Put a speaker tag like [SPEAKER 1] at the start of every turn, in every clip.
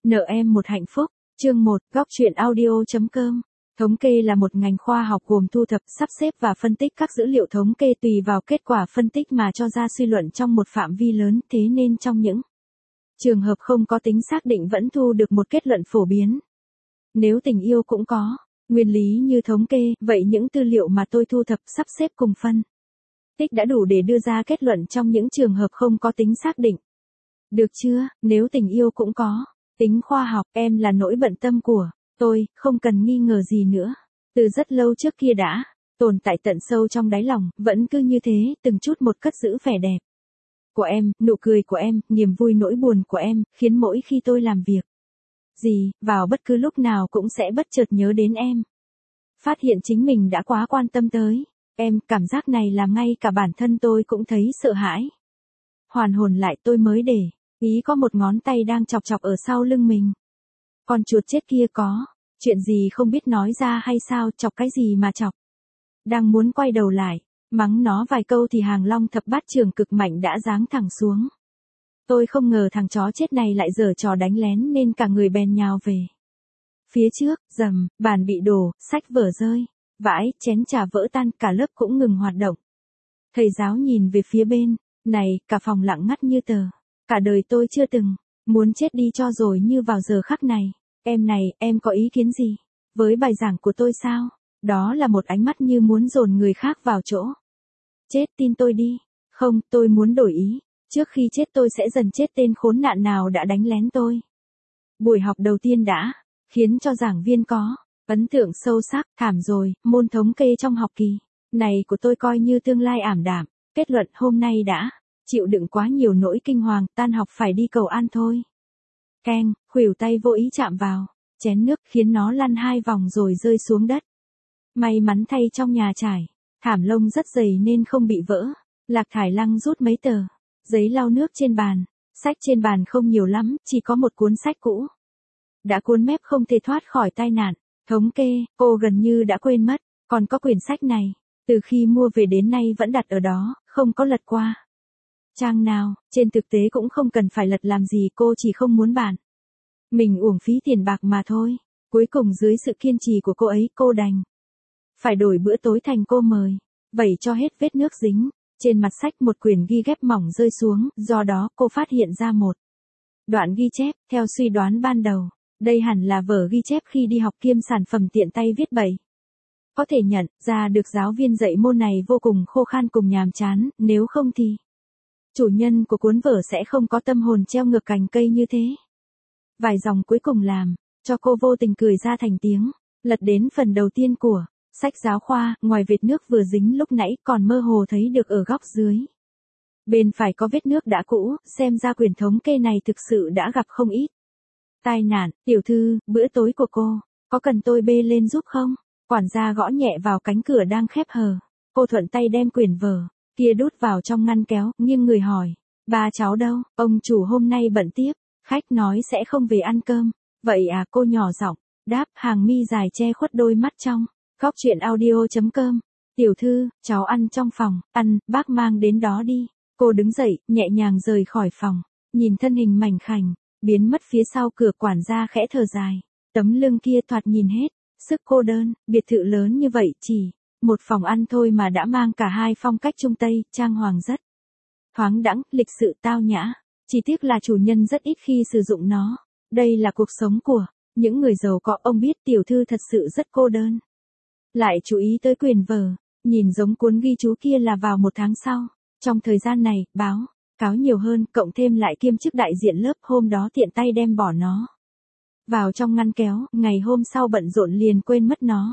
[SPEAKER 1] Nợ em một hạnh phúc, chương 1, góc truyện audio.com. Thống kê là một ngành khoa học gồm thu thập, sắp xếp và phân tích các dữ liệu thống kê tùy vào kết quả phân tích mà cho ra suy luận trong một phạm vi lớn, thế nên trong những trường hợp không có tính xác định vẫn thu được một kết luận phổ biến. Nếu tình yêu cũng có nguyên lý như thống kê, vậy những tư liệu mà tôi thu thập, sắp xếp cùng phân tích đã đủ để đưa ra kết luận trong những trường hợp không có tính xác định. Được chưa? Nếu tình yêu cũng có tính khoa học, em là nỗi bận tâm của tôi, không cần nghi ngờ gì nữa. Từ rất lâu trước kia đã tồn tại tận sâu trong đáy lòng, vẫn cứ như thế, từng chút một cất giữ vẻ đẹp của em, nụ cười của em, niềm vui nỗi buồn của em, khiến mỗi khi tôi làm việc gì, vào bất cứ lúc nào cũng sẽ bất chợt nhớ đến em. Phát hiện chính mình đã quá quan tâm tới em, cảm giác này làm ngay cả bản thân tôi cũng thấy sợ hãi. Hoàn hồn lại tôi mới để ý có một ngón tay đang chọc chọc ở sau lưng mình. Con chuột chết kia có chuyện gì không biết nói ra hay sao, chọc cái gì mà chọc. Đang muốn quay đầu lại mắng nó vài câu thì hàng long thập bát trường cực mạnh đã giáng thẳng xuống. Tôi không ngờ thằng chó chết này lại giở trò đánh lén nên cả người bèn nhào về phía trước, rầm, bàn bị đổ, sách vở rơi vãi, chén trà vỡ tan, cả lớp cũng ngừng hoạt động. Thầy giáo nhìn về phía bên này, cả phòng lặng ngắt như tờ. Cả đời tôi chưa từng muốn chết đi cho rồi như vào giờ khắc này. Em này, em có ý kiến gì với bài giảng của tôi sao? Đó là một ánh mắt như muốn dồn người khác vào chỗ chết, tin tôi đi. Không, tôi muốn đổi ý. Trước khi chết tôi sẽ dần chết tên khốn nạn nào đã đánh lén tôi. Buổi học đầu tiên đã khiến cho giảng viên có ấn tượng sâu sắc. Thảm rồi, môn thống kê trong học kỳ này của tôi coi như tương lai ảm đạm. Kết luận hôm nay đã chịu đựng quá nhiều nỗi kinh hoàng, tan học phải đi cầu an thôi. Keng, khuỷu tay vô ý chạm vào chén nước khiến nó lăn 2 vòng rồi rơi xuống đất. May mắn thay trong nhà trải thảm lông rất dày nên không bị vỡ. Lạc Thải Lăng rút mấy tờ giấy lau nước trên bàn. Sách trên bàn không nhiều lắm, chỉ có một cuốn sách cũ đã cuốn mép không thể thoát khỏi tai nạn thống kê. Cô gần như đã quên mất còn có quyển sách này. Từ khi mua về đến nay vẫn đặt ở đó, không có lật qua trang nào. Trên thực tế cũng không cần phải lật làm gì, cô chỉ không muốn bạn mình uổng phí tiền bạc mà thôi. Cuối cùng dưới sự kiên trì của cô ấy, cô đành phải đổi bữa tối thành cô mời vẩy cho hết vết nước dính trên mặt sách. Một quyển ghi ghép mỏng rơi xuống, do đó cô phát hiện ra một đoạn ghi chép. Theo suy đoán ban đầu, đây hẳn là vở ghi chép khi đi học kiêm sản phẩm tiện tay viết bậy. Có thể nhận ra được giáo viên dạy môn này vô cùng khô khan cùng nhàm chán, nếu không thì chủ nhân của cuốn vở sẽ không có tâm hồn treo ngược cành cây như thế. Vài dòng cuối cùng làm cho cô vô tình cười ra thành tiếng. Lật đến phần đầu tiên của sách giáo khoa, ngoài vệt nước vừa dính lúc nãy còn mơ hồ thấy được ở góc dưới bên phải có vết nước đã cũ, xem ra quyển thống kê này thực sự đã gặp không ít tai nạn. Tiểu thư, bữa tối của cô có cần tôi bê lên giúp không? Quản gia gõ nhẹ vào cánh cửa đang khép hờ. Cô thuận tay đem quyển vở kia đút vào trong ngăn kéo, nhưng người hỏi, ba cháu đâu? Ông chủ hôm nay bận tiếp, khách nói sẽ không về ăn cơm. Vậy à? Cô nhỏ giọng đáp, hàng mi dài che khuất đôi mắt trong góc truyện audio.com. Tiểu thư, cháu ăn trong phòng. Ăn, bác mang đến đó đi. Cô đứng dậy, nhẹ nhàng rời khỏi phòng. Nhìn thân hình mảnh khảnh biến mất phía sau cửa, quản gia khẽ thở dài. Tấm lưng kia thoạt nhìn hết sức cô đơn. Biệt thự lớn như vậy chỉ một phòng ăn thôi mà đã mang cả hai phong cách Trung Tây, trang hoàng rất thoáng đãng, lịch sự tao nhã. Chỉ tiếc là chủ nhân rất ít khi sử dụng nó. Đây là cuộc sống của những người giàu có. Ông biết tiểu thư thật sự rất cô đơn. Lại chú ý tới quyền vở, nhìn giống cuốn ghi chú kia là vào 1 tháng sau. Trong thời gian này, báo cáo nhiều hơn, cộng thêm lại kiêm chức đại diện lớp, hôm đó tiện tay đem bỏ nó vào trong ngăn kéo. Ngày hôm sau bận rộn liền quên mất nó.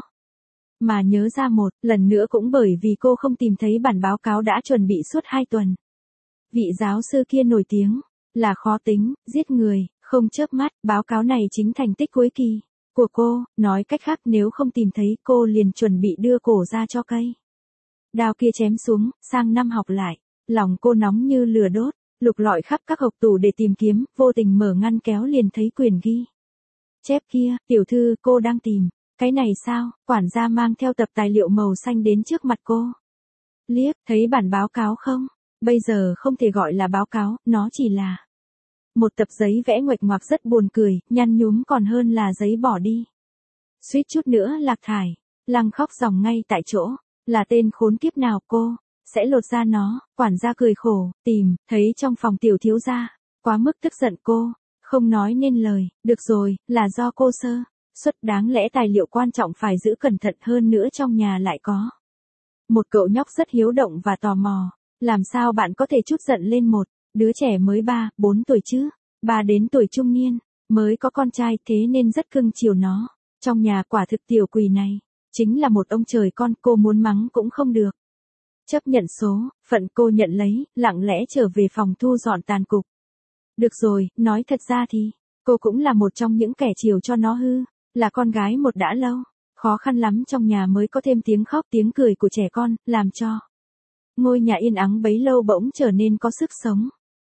[SPEAKER 1] Mà nhớ ra một lần nữa cũng bởi vì cô không tìm thấy bản báo cáo đã chuẩn bị suốt 2 tuần. Vị giáo sư kia nổi tiếng là khó tính, giết người, không chớp mắt. Báo cáo này chính thành tích cuối kỳ của cô. Nói cách khác, nếu không tìm thấy, cô liền chuẩn bị đưa cổ ra cho cây đao kia chém xuống. Sang năm học lại, lòng cô nóng như lửa đốt, lục lọi khắp các hộc tủ để tìm kiếm. Vô tình mở ngăn kéo liền thấy quyển ghi chép kia. Tiểu thư, cô đang tìm cái này sao? Quản gia mang theo tập tài liệu màu xanh đến trước mặt cô. Liếc thấy bản báo cáo không? Bây giờ không thể gọi là báo cáo, nó chỉ là Một tập giấy vẽ nguệch ngoạc rất buồn cười, nhăn nhúm còn hơn là giấy bỏ đi. Suýt chút nữa lạc thải. Lăng khóc ròng ngay tại chỗ. Là tên khốn kiếp nào cô? Sẽ lột ra nó. Quản gia cười khổ, tìm, thấy trong phòng tiểu thiếu gia. Quá mức tức giận cô. Không nói nên lời. Được rồi, là do cô sơ suất, đáng lẽ tài liệu quan trọng phải giữ cẩn thận hơn nữa trong nhà lại có. Một cậu nhóc rất hiếu động và tò mò. Làm sao bạn có thể chút giận lên một đứa trẻ mới 3, 4 tuổi chứ? 3 đến tuổi trung niên, mới có con trai thế nên rất cưng chiều nó. Trong nhà quả thực tiểu quỷ này, chính là một ông trời con, cô muốn mắng cũng không được. Chấp nhận số, phận cô nhận lấy, lặng lẽ trở về phòng thu dọn tàn cục. Được rồi, nói thật ra thì, cô cũng là một trong những kẻ chiều cho nó hư, là con gái một đã lâu. Khó khăn lắm trong nhà mới có thêm tiếng khóc tiếng cười của trẻ con, làm cho ngôi nhà yên ắng bấy lâu bỗng trở nên có sức sống.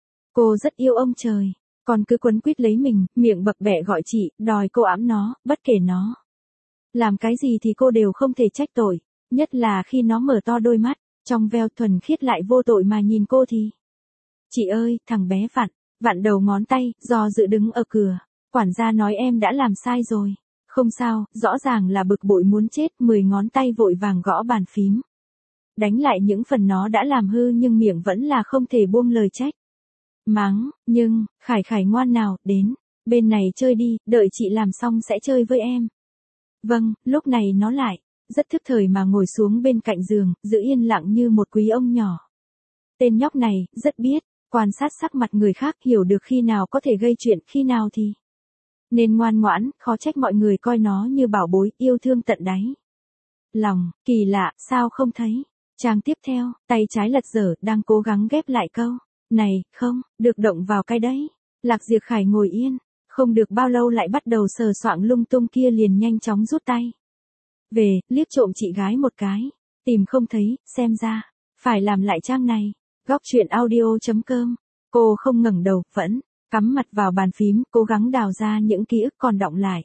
[SPEAKER 1] Cô rất yêu ông trời, còn cứ quấn quýt lấy mình, miệng bập bẹ gọi chị, đòi cô ẵm nó, bất kể nó làm cái gì thì cô đều không thể trách tội, nhất là khi nó mở to đôi mắt, trong veo thuần khiết lại vô tội mà nhìn cô thì. Chị ơi, thằng bé vặn đầu ngón tay, do dự đứng ở cửa, quản gia nói em đã làm sai rồi. Không sao, rõ ràng là bực bội muốn chết, 10 ngón tay vội vàng gõ bàn phím. Đánh lại những phần nó đã làm hư nhưng miệng vẫn là không thể buông lời trách. Mắng, nhưng, Khải ngoan nào, đến, bên này chơi đi, đợi chị làm xong sẽ chơi với em. Vâng, lúc này nó lại, rất thức thời mà ngồi xuống bên cạnh giường, giữ yên lặng như một quý ông nhỏ. Tên nhóc này, rất biết, quan sát sắc mặt người khác, hiểu được khi nào có thể gây chuyện, khi nào thì nên ngoan ngoãn, khó trách mọi người coi nó như bảo bối, yêu thương tận đáy lòng. Kỳ lạ, sao không thấy? Trang tiếp theo, tay trái lật dở, đang cố gắng ghép lại câu này, không, được động vào cái đấy. Lạc Diệp Khải ngồi yên, không được bao lâu lại bắt đầu sờ soạng lung tung kia liền nhanh chóng rút tay về, liếc trộm chị gái một cái, tìm không thấy, xem ra phải làm lại trang này. Góc truyện audio.com. Cô không ngẩng đầu, vẫn cắm mặt vào bàn phím, cố gắng đào ra những ký ức còn đọng lại.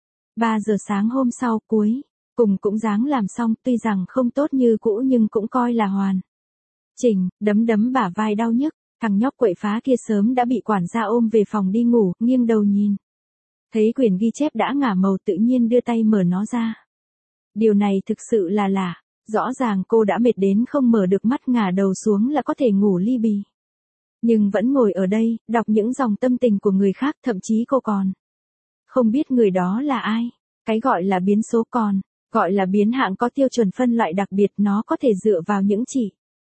[SPEAKER 1] 3 giờ sáng hôm sau, cuối cùng cũng dáng làm xong, tuy rằng không tốt như cũ nhưng cũng coi là hoàn chỉnh. Đấm bả vai đau nhức, thằng nhóc quậy phá kia sớm đã bị quản gia ôm về phòng đi ngủ, nghiêng đầu nhìn. Thấy quyển ghi chép đã ngả màu, tự nhiên đưa tay mở nó ra. Điều này thực sự là lạ, rõ ràng cô đã mệt đến không mở được mắt, ngả đầu xuống là có thể ngủ li bì. Nhưng vẫn ngồi ở đây, đọc những dòng tâm tình của người khác, thậm chí cô còn không biết người đó là ai. Cái gọi là biến số còn, gọi là biến hạng có tiêu chuẩn phân loại đặc biệt, nó có thể dựa vào những chỉ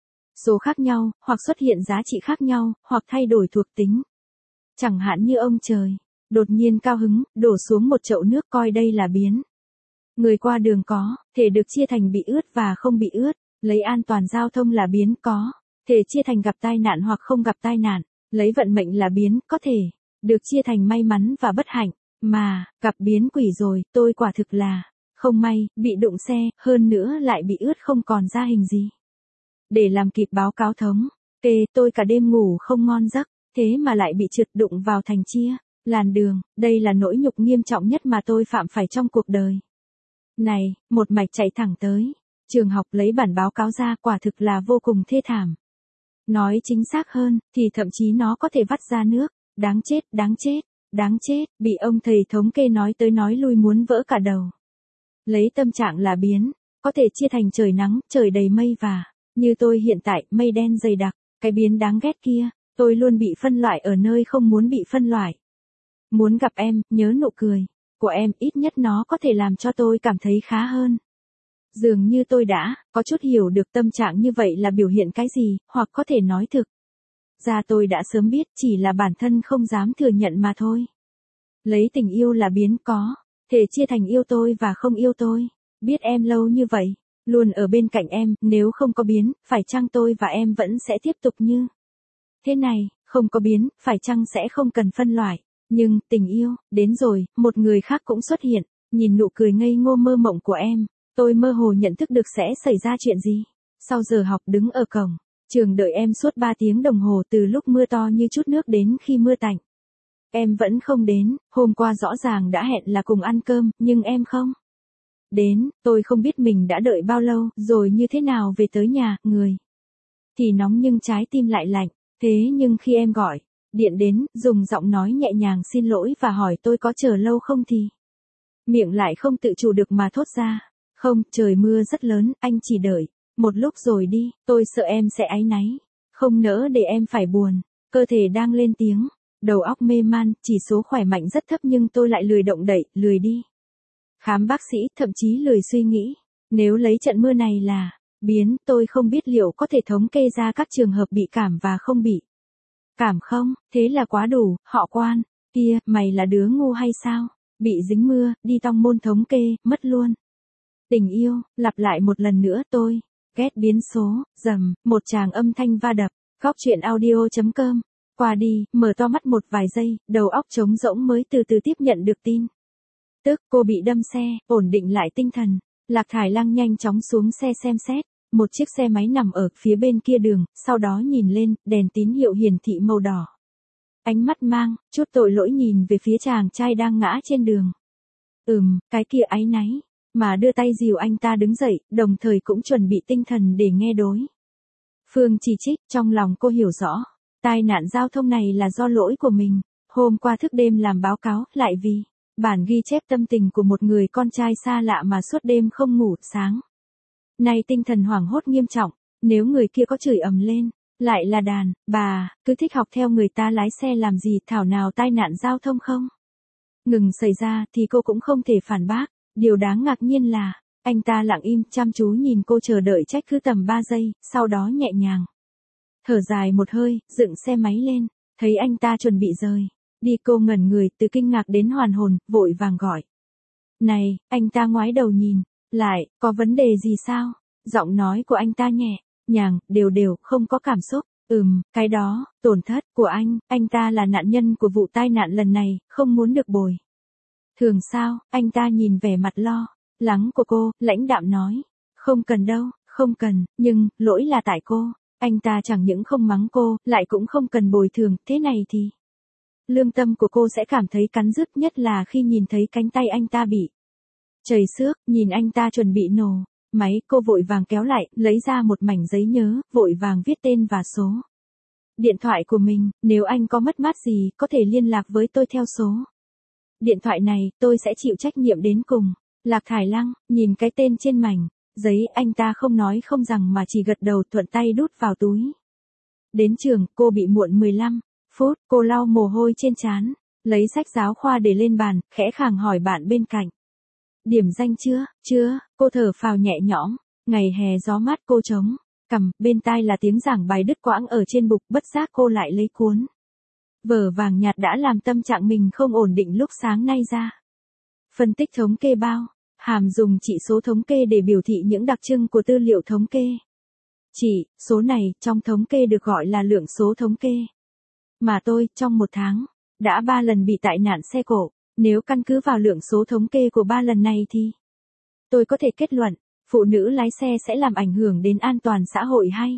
[SPEAKER 1] số khác nhau, hoặc xuất hiện giá trị khác nhau, hoặc thay đổi thuộc tính. Chẳng hạn như ông trời, đột nhiên cao hứng, đổ xuống một chậu nước coi đây là biến. Người qua đường có thể được chia thành bị ướt và không bị ướt, lấy an toàn giao thông là biến, có thể chia thành gặp tai nạn hoặc không gặp tai nạn, lấy vận mệnh là biến, có thể được chia thành may mắn và bất hạnh, mà gặp biến quỷ rồi, tôi quả thực là không may, bị đụng xe, hơn nữa lại bị ướt không còn ra hình gì. Để làm kịp báo cáo thống kê, tôi cả đêm ngủ không ngon giấc, thế mà lại bị trượt đụng vào thành chia làn đường, đây là nỗi nhục nghiêm trọng nhất mà tôi phạm phải trong cuộc đời này. Một mạch chạy thẳng tới trường học lấy bản báo cáo ra, quả thực là vô cùng thê thảm. Nói chính xác hơn, thì thậm chí nó có thể vắt ra nước. Đáng chết, bị ông thầy thống kê nói tới nói lui muốn vỡ cả đầu. Lấy tâm trạng là biến, có thể chia thành trời nắng, trời đầy mây và, như tôi hiện tại, mây đen dày đặc, cái biến đáng ghét kia, tôi luôn bị phân loại ở nơi không muốn bị phân loại. Muốn gặp em, nhớ nụ cười của em, ít nhất nó có thể làm cho tôi cảm thấy khá hơn. Dường như tôi đã có chút hiểu được tâm trạng như vậy là biểu hiện cái gì, hoặc có thể nói thực ra tôi đã sớm biết, chỉ là bản thân không dám thừa nhận mà thôi. Lấy tình yêu là biến, có thể chia thành yêu tôi và không yêu tôi. Biết em lâu như vậy, luôn ở bên cạnh em, nếu không có biến, phải chăng tôi và em vẫn sẽ tiếp tục như thế này, không có biến, phải chăng sẽ không cần phân loại. Nhưng, tình yêu, đến rồi, một người khác cũng xuất hiện, nhìn nụ cười ngây ngô mơ mộng của em, tôi mơ hồ nhận thức được sẽ xảy ra chuyện gì. Sau giờ học đứng ở cổng trường đợi em suốt 3 tiếng đồng hồ, từ lúc mưa to như chút nước đến khi mưa tạnh. Em vẫn không đến, hôm qua rõ ràng đã hẹn là cùng ăn cơm, nhưng em không đến, tôi không biết mình đã đợi bao lâu, rồi như thế nào về tới nhà, người thì nóng nhưng trái tim lại lạnh. Thế nhưng khi em gọi Điện đến, dùng giọng nói nhẹ nhàng xin lỗi và hỏi tôi có chờ lâu không thì. Miệng lại không tự chủ được mà thốt ra. Không, trời mưa rất lớn, anh chỉ đợi. Một lúc rồi đi, tôi sợ em sẽ áy náy. Không nỡ để em phải buồn. Cơ thể đang lên tiếng. Đầu óc mê man, chỉ số khỏe mạnh rất thấp nhưng tôi lại lười động đậy, lười đi. Khám bác sĩ, thậm chí lười suy nghĩ. Nếu lấy trận mưa này là biến, tôi không biết liệu có thể thống kê ra các trường hợp bị cảm và không bị cảm không, thế là quá đủ, họ Quan. Kia, mày là đứa ngu hay sao? Bị dính mưa, đi tong môn thống kê, mất luôn. Tình yêu, lặp lại một lần nữa tôi. Ghét biến số, rầm, một tràng âm thanh va đập. Góc chuyện audio.com. Qua đi, mở to mắt một vài giây, đầu óc trống rỗng mới từ từ tiếp nhận được tin. Tức, cô bị đâm xe, ổn định lại tinh thần. Lạc Thải Lăng nhanh chóng xuống xe xem xét. Một chiếc xe máy nằm ở phía bên kia đường, sau đó nhìn lên, đèn tín hiệu hiển thị màu đỏ. Ánh mắt mang, chút tội lỗi nhìn về phía chàng trai đang ngã trên đường. Cái kia áy náy, mà đưa tay dìu anh ta đứng dậy, đồng thời cũng chuẩn bị tinh thần để nghe đối phương chỉ trích, trong lòng cô hiểu rõ. Tai nạn giao thông này là do lỗi của mình. Hôm qua thức đêm làm báo cáo, lại vì bản ghi chép tâm tình của một người con trai xa lạ mà suốt đêm không ngủ, sáng nay tinh thần hoảng hốt nghiêm trọng, nếu người kia có chửi ầm lên, lại là đàn bà, cứ thích học theo người ta lái xe làm gì, thảo nào tai nạn giao thông không ngừng xảy ra thì cô cũng không thể phản bác. Điều đáng ngạc nhiên là, anh ta lặng im chăm chú nhìn cô chờ đợi trách cứ tầm 3 giây, sau đó nhẹ nhàng thở dài một hơi, dựng xe máy lên, thấy anh ta chuẩn bị rời đi, cô ngẩn người, từ kinh ngạc đến hoàn hồn, vội vàng gọi. Này, anh ta ngoái đầu nhìn lại, có vấn đề gì sao? Giọng nói của anh ta nhẹ nhàng, đều, không có cảm xúc. Cái đó, tổn thất của anh ta là nạn nhân của vụ tai nạn lần này, không muốn được bồi thường sao? Anh ta nhìn vẻ mặt lo lắng của cô, lãnh đạm nói. Không cần đâu, không cần, nhưng, lỗi là tại cô. Anh ta chẳng những không mắng cô, lại cũng không cần bồi thường, thế này thì lương tâm của cô sẽ cảm thấy cắn rứt, nhất là khi nhìn thấy cánh tay anh ta bị chảy xước, nhìn anh ta chuẩn bị nổ máy, cô vội vàng kéo lại, lấy ra một mảnh giấy nhớ, vội vàng viết tên và số điện thoại của mình, nếu anh có mất mát gì, có thể liên lạc với tôi theo số điện thoại này, tôi sẽ chịu trách nhiệm đến cùng. Lạc Thải Lăng, nhìn cái tên trên mảnh giấy, anh ta không nói không rằng mà chỉ gật đầu, thuận tay đút vào túi. Đến trường, cô bị muộn 15 phút, cô lau mồ hôi trên trán, lấy sách giáo khoa để lên bàn, khẽ khàng hỏi bạn bên cạnh. Điểm danh chưa, cô thở phào nhẹ nhõm, ngày hè gió mát, cô chống cằm, bên tai là tiếng giảng bài đứt quãng ở trên bục, bất giác cô lại lấy cuốn vở vàng nhạt đã làm tâm trạng mình không ổn định lúc sáng nay ra. Phân tích thống kê bao hàm dùng chỉ số thống kê để biểu thị những đặc trưng của tư liệu thống kê. Chỉ số này trong thống kê được gọi là lượng số thống kê. Mà tôi, trong một tháng, đã 3 lần bị tai nạn xe cộ. Nếu căn cứ vào lượng số thống kê của 3 lần này thì tôi có thể kết luận, phụ nữ lái xe sẽ làm ảnh hưởng đến an toàn xã hội hay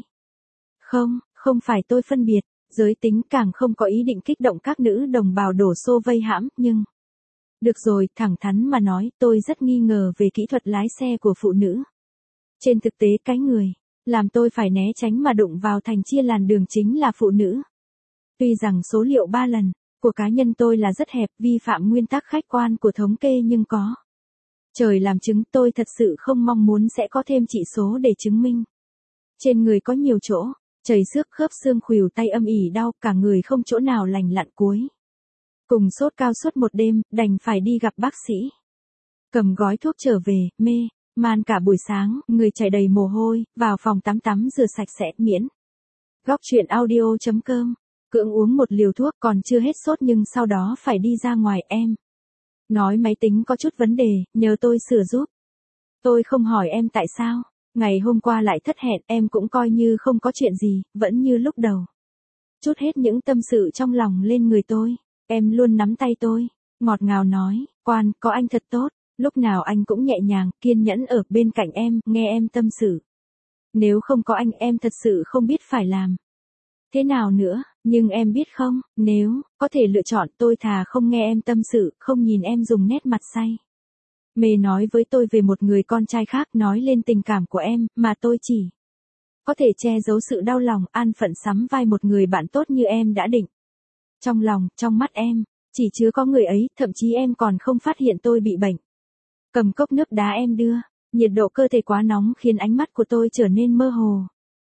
[SPEAKER 1] không phải tôi phân biệt giới tính, càng không có ý định kích động các nữ đồng bào đổ xô vây hãm, nhưng được rồi, thẳng thắn mà nói, tôi rất nghi ngờ về kỹ thuật lái xe của phụ nữ. Trên thực tế, cái người làm tôi phải né tránh mà đụng vào thành chia làn đường chính là phụ nữ. Tuy rằng số liệu 3 lần của cá nhân tôi là rất hẹp, vi phạm nguyên tắc khách quan của thống kê, nhưng có trời làm chứng, tôi thật sự không mong muốn sẽ có thêm chỉ số để chứng minh. Trên người có nhiều chỗ chảy xước, khớp xương khuỷu tay âm ỉ đau, cả người không chỗ nào lành lặn, cuối cùng sốt cao suốt một đêm, đành phải đi gặp bác sĩ. Cầm gói thuốc trở về, mê man cả buổi sáng, người chảy đầy mồ hôi, vào phòng tắm rửa sạch sẽ, miễn. Góc chuyện audio.com. Cưỡng uống một liều thuốc, còn chưa hết sốt nhưng sau đó phải đi ra ngoài, em nói máy tính có chút vấn đề, nhờ tôi sửa giúp. Tôi không hỏi em tại sao ngày hôm qua lại thất hẹn, em cũng coi như không có chuyện gì, vẫn như lúc đầu. Chút hết những tâm sự trong lòng lên người tôi. Em luôn nắm tay tôi, ngọt ngào nói, Quan, có anh thật tốt, lúc nào anh cũng nhẹ nhàng, kiên nhẫn ở bên cạnh em, nghe em tâm sự. Nếu không có anh, em thật sự không biết phải làm thế nào nữa, nhưng em biết không, nếu có thể lựa chọn, tôi thà không nghe em tâm sự, không nhìn em dùng nét mặt say mê nói với tôi về một người con trai khác, nói lên tình cảm của em, mà tôi chỉ có thể che giấu sự đau lòng, an phận sắm vai một người bạn tốt như em đã định Trong lòng, trong mắt em, chỉ chứa có người ấy, thậm chí em còn không phát hiện tôi bị bệnh. Cầm cốc nước đá em đưa, nhiệt độ cơ thể quá nóng khiến ánh mắt của tôi trở nên mơ hồ.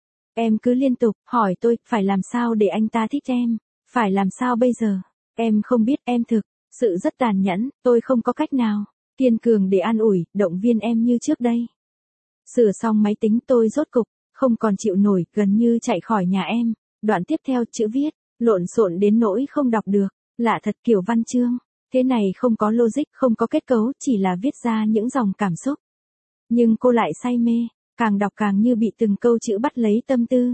[SPEAKER 1] Em cứ liên tục hỏi tôi, phải làm sao để anh ta thích em, phải làm sao bây giờ? Em không biết, em thực sự rất tàn nhẫn, tôi không có cách nào kiên cường để an ủi, động viên em như trước đây. Sửa xong máy tính tôi rốt cục không còn chịu nổi, gần như chạy khỏi nhà em. Đoạn tiếp theo chữ viết lộn xộn đến nỗi không đọc được, lạ thật, kiểu văn chương thế này không có logic, không có kết cấu, chỉ là viết ra những dòng cảm xúc. Nhưng cô lại say mê, càng đọc càng như bị từng câu chữ bắt lấy tâm tư.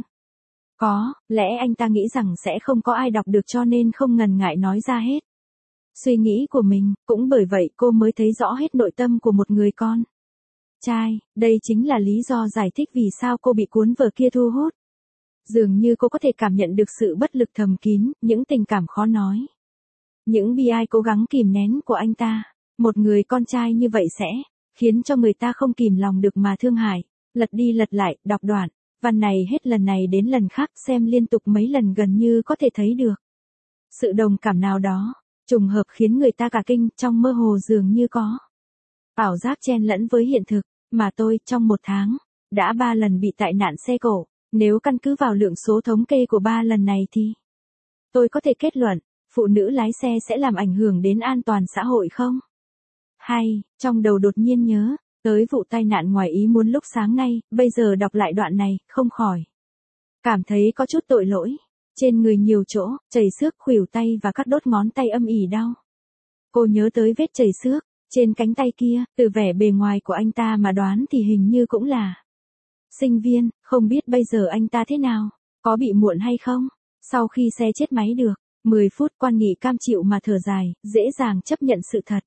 [SPEAKER 1] Có lẽ anh ta nghĩ rằng sẽ không có ai đọc được cho nên không ngần ngại nói ra hết suy nghĩ của mình, cũng bởi vậy cô mới thấy rõ hết nội tâm của một người con trai. Đây chính là lý do giải thích vì sao cô bị cuốn vở kia thu hút. Dường như cô có thể cảm nhận được sự bất lực thầm kín, những tình cảm khó nói, những bi ai cố gắng kìm nén của anh ta. Một người con trai như vậy sẽ khiến cho người ta không kìm lòng được mà thương hại. Lật đi lật lại, đọc đoạn văn này hết lần này đến lần khác, xem liên tục mấy lần gần như có thể thấy được sự đồng cảm nào đó, trùng hợp khiến người ta cả kinh. Trong mơ hồ dường như có ảo giác chen lẫn với hiện thực, mà tôi trong 1 tháng đã 3 lần bị tai nạn xe cộ. Nếu căn cứ vào lượng số thống kê của 3 lần này thì tôi có thể kết luận, phụ nữ lái xe sẽ làm ảnh hưởng đến an toàn xã hội không? Hay, trong đầu đột nhiên nhớ tới vụ tai nạn ngoài ý muốn lúc sáng nay, bây giờ đọc lại đoạn này, không khỏi cảm thấy có chút tội lỗi. Trên người nhiều chỗ, chảy xước khuỷu tay và các đốt ngón tay âm ỉ đau. Cô nhớ tới vết chảy xước trên cánh tay kia, từ vẻ bề ngoài của anh ta mà đoán thì hình như cũng là sinh viên, không biết bây giờ anh ta thế nào, có bị muộn hay không? Sau khi xe chết máy được 10 phút, Quan Nghị cam chịu mà thở dài, dễ dàng chấp nhận sự thật.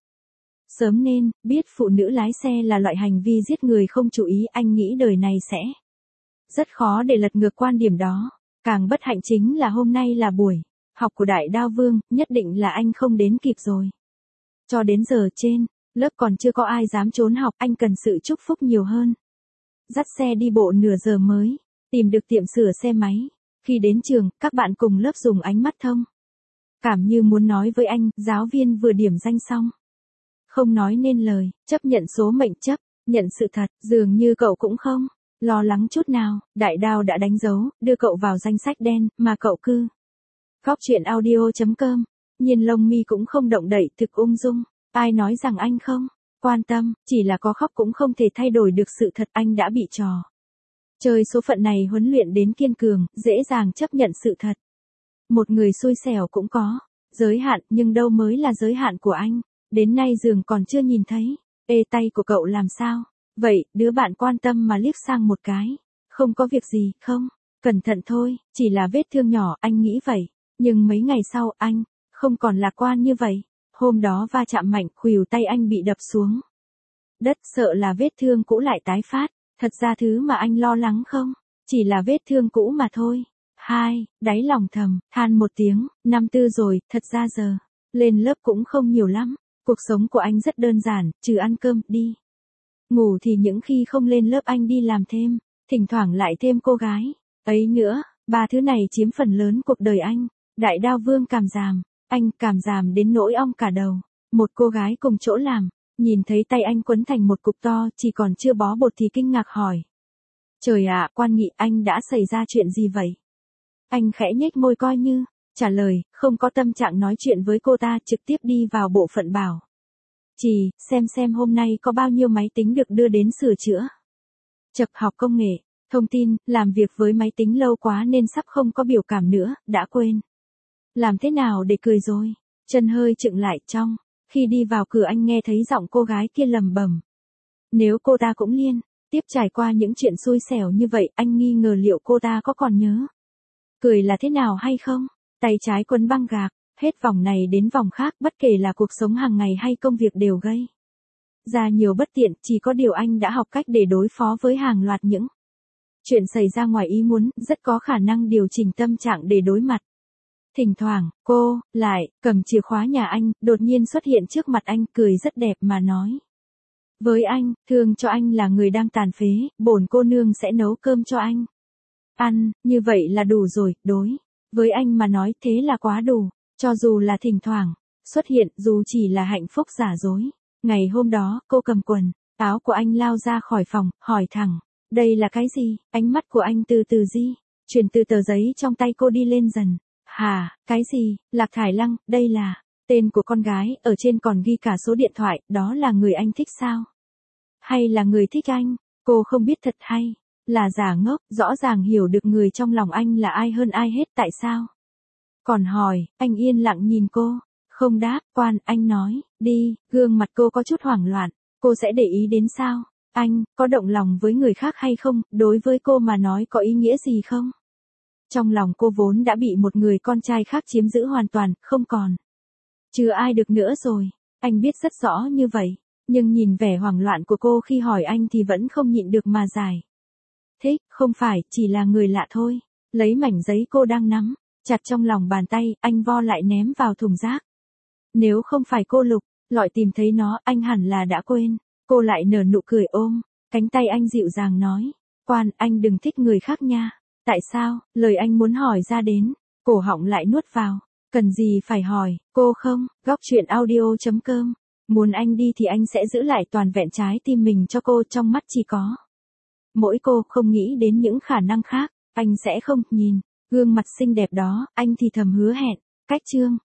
[SPEAKER 1] Sớm nên biết phụ nữ lái xe là loại hành vi giết người không chú ý, anh nghĩ đời này sẽ rất khó để lật ngược quan điểm đó. Càng bất hạnh chính là hôm nay là buổi học của Đại Đao Vương, nhất định là anh không đến kịp rồi. Cho đến giờ trên lớp còn chưa có ai dám trốn học, anh cần sự chúc phúc nhiều hơn. Dắt xe đi bộ nửa giờ mới tìm được tiệm sửa xe máy. Khi đến trường, các bạn cùng lớp dùng ánh mắt thông cảm như muốn nói với anh. Giáo viên vừa điểm danh xong, không nói nên lời, chấp nhận số mệnh, chấp nhận sự thật. Dường như cậu cũng không lo lắng chút nào. Đại Đao đã đánh dấu đưa cậu vào danh sách đen, mà cậu cứ Góc Chuyện Audio.com. Nhiên lông mi cũng không động đậy, thực ung dung. Ai nói rằng anh không quan tâm, chỉ là có khóc cũng không thể thay đổi được sự thật, anh đã bị trò chơi số phận này huấn luyện đến kiên cường, dễ dàng chấp nhận sự thật. Một người xui xẻo cũng có giới hạn, nhưng đâu mới là giới hạn của anh? Đến nay giường còn chưa nhìn thấy. Ê, tay của cậu làm sao vậy? Đứa bạn quan tâm mà liếc sang một cái. Không có việc gì, không? Cẩn thận thôi, chỉ là vết thương nhỏ, anh nghĩ vậy. Nhưng mấy ngày sau, anh không còn lạc quan như vậy. Hôm đó va chạm mạnh, khuỷu tay anh bị đập xuống đất, sợ là vết thương cũ lại tái phát. Thật ra thứ mà anh lo lắng không chỉ là vết thương cũ mà thôi. Đáy lòng thầm than một tiếng, năm tư rồi, thật ra giờ lên lớp cũng không nhiều lắm. Cuộc sống của anh rất đơn giản, trừ ăn cơm, đi ngủ thì những khi không lên lớp anh đi làm thêm, thỉnh thoảng lại thêm cô gái ấy nữa. 3 thứ này chiếm phần lớn cuộc đời anh. Đại Đao Vương cảm giảm, anh cảm giảm đến nỗi ong cả đầu. Một cô gái cùng chỗ làm, nhìn thấy tay anh quấn thành một cục to, chỉ còn chưa bó bột thì kinh ngạc hỏi. Trời ạ, Quan Nghị, anh đã xảy ra chuyện gì vậy? Anh khẽ nhếch môi coi như trả lời, không có tâm trạng nói chuyện với cô ta, trực tiếp đi vào bộ phận bảo trì, xem hôm nay có bao nhiêu máy tính được đưa đến sửa chữa. Chập học công nghệ thông tin, làm việc với máy tính lâu quá nên sắp không có biểu cảm nữa, đã quên làm thế nào để cười rồi. Chân hơi chững lại. Trong khi đi vào cửa anh nghe thấy giọng cô gái kia lẩm bẩm. Nếu cô ta cũng liên tiếp trải qua những chuyện xui xẻo như vậy, anh nghi ngờ liệu cô ta có còn nhớ cười là thế nào hay không. Tay trái quấn băng gạc, hết vòng này đến vòng khác, bất kể là cuộc sống hàng ngày hay công việc đều gây ra nhiều bất tiện. Chỉ có điều anh đã học cách để đối phó với hàng loạt những chuyện xảy ra ngoài ý muốn, rất có khả năng điều chỉnh tâm trạng để đối mặt. Thỉnh thoảng, cô lại cầm chìa khóa nhà anh, đột nhiên xuất hiện trước mặt anh, cười rất đẹp mà nói với anh, thương cho anh là người đang tàn phế, bổn cô nương sẽ nấu cơm cho anh ăn, như vậy là đủ rồi. Đối với anh mà nói thế là quá đủ. Cho dù là thỉnh thoảng, xuất hiện dù chỉ là hạnh phúc giả dối. Ngày hôm đó, cô cầm quần, áo của anh lao ra khỏi phòng, hỏi thẳng. Đây là cái gì? Ánh mắt của anh từ từ chuyển từ tờ giấy trong tay cô đi lên dần. Hà, cái gì? Lạc Thải Lăng, đây là tên của con gái, ở trên còn ghi cả số điện thoại, đó là người anh thích sao? Hay là người thích anh? Cô không biết thật hay là giả ngốc, rõ ràng hiểu được người trong lòng anh là ai hơn ai hết, tại sao? Còn hỏi, anh yên lặng nhìn cô, không đáp. Quan, anh nói, đi. Gương mặt cô có chút hoảng loạn, cô sẽ để ý đến sao? Anh, có động lòng với người khác hay không, đối với cô mà nói có ý nghĩa gì không? Trong lòng cô vốn đã bị một người con trai khác chiếm giữ hoàn toàn, không còn chưa ai được nữa rồi. Anh biết rất rõ như vậy, nhưng nhìn vẻ hoảng loạn của cô khi hỏi anh thì vẫn không nhịn được mà giải thích, không phải, chỉ là người lạ thôi. Lấy mảnh giấy cô đang nắm chặt trong lòng bàn tay, anh vo lại ném vào thùng rác. Nếu không phải cô lục lọi tìm thấy nó, anh hẳn là đã quên. Cô lại nở nụ cười ôm cánh tay anh dịu dàng nói. Quan, anh đừng thích người khác nha. Tại sao? Lời anh muốn hỏi ra đến, cổ họng lại nuốt vào. Cần gì phải hỏi, cô không? Góc truyện audio.com. Muốn anh đi thì anh sẽ giữ lại toàn vẹn trái tim mình cho cô, trong mắt chỉ có mỗi cô, không nghĩ đến những khả năng khác. Anh sẽ không nhìn gương mặt xinh đẹp đó, anh thì thầm hứa hẹn. Cách chương